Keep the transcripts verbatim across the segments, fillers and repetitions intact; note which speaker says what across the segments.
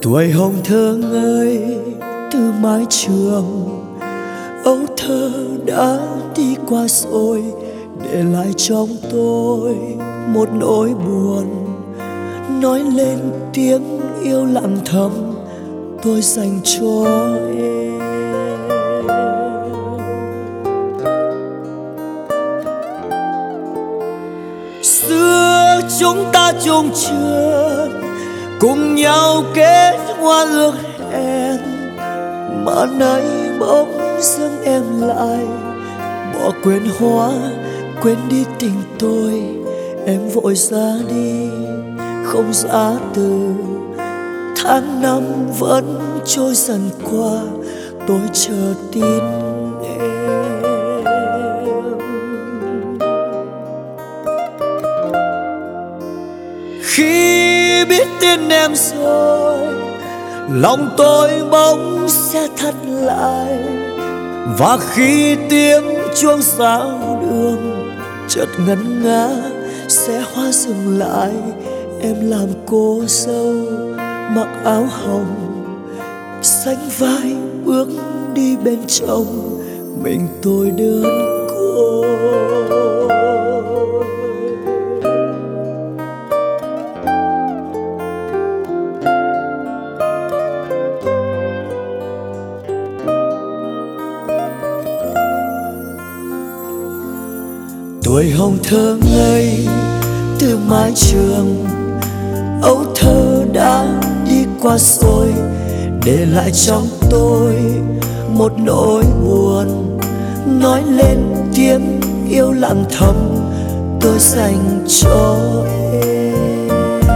Speaker 1: Tuổi hồng thơ ngây từ mái trường, ấu thơ đã đi qua rồi, để lại trong tôi một nỗi buồn. Nói lên tiếng yêu lặng thầm tôi dành cho em. Xưa chúng ta chung trường, cùng nhau kết hoa ước hẹn, mà nay bỗng dưng em lại bỏ quên hoa, quên đi tình tôi. Em vội ra đi không giã từ, tháng năm vẫn trôi dần qua, tôi chờ tin em. Khi biết tin em rồi, lòng tôi bỗng sẽ thắt lại, và khi tiếng chuông rao đường chợt ngân nga sẽ hoa dừng lại. Em làm cô dâu mặc áo hồng, sánh vai bước đi bên chồng, mình tôi đơn côi. Tuổi hồng thơ ngây từ mái trường, ấu thơ đã đi qua rồi, để lại trong tôi một nỗi buồn. Nói lên tiếng yêu lặng thầm tôi dành cho em.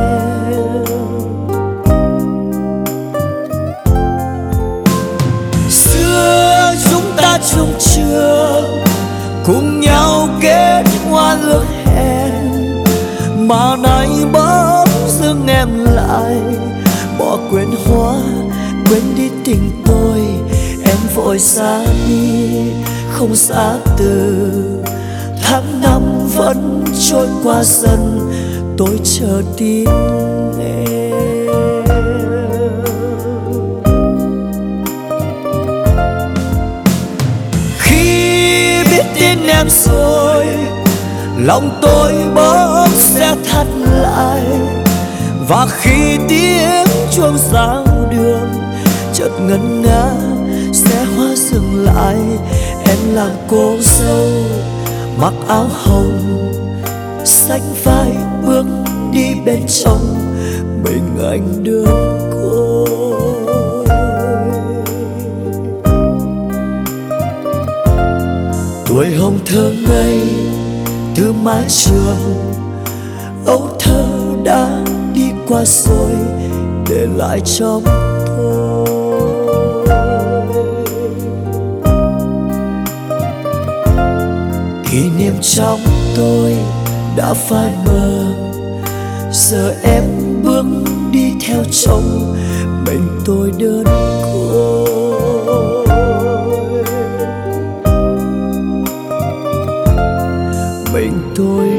Speaker 1: Xưa chúng ta chung trường, cùng nhau kết hoa ước hẹn, mà nay bỗng dưng em lại bỏ quên hoa, quên đi tình tôi. Em vội xa đi không giã từ, tháng năm vẫn trôi qua dần, tôi chờ tin em. Khi biết tin em rồi, lòng tôi bỗng sẽ thắt lại, và khi tiếng chuông rao đường chợt ngân nga sẽ hoa dừng lại. Em làm cô dâu mặc áo hồng, sánh vai bước đi bên chồng, mình anh đơn côi. Tuổi hồng thơ ngây từ mái trường, ấu thơ đã đi qua rồi, để lại trong tôi kỷ niệm trong tôi đã phai mờ. Giờ em bước đi theo chồng, mình tôi đơn côi. Mình tôi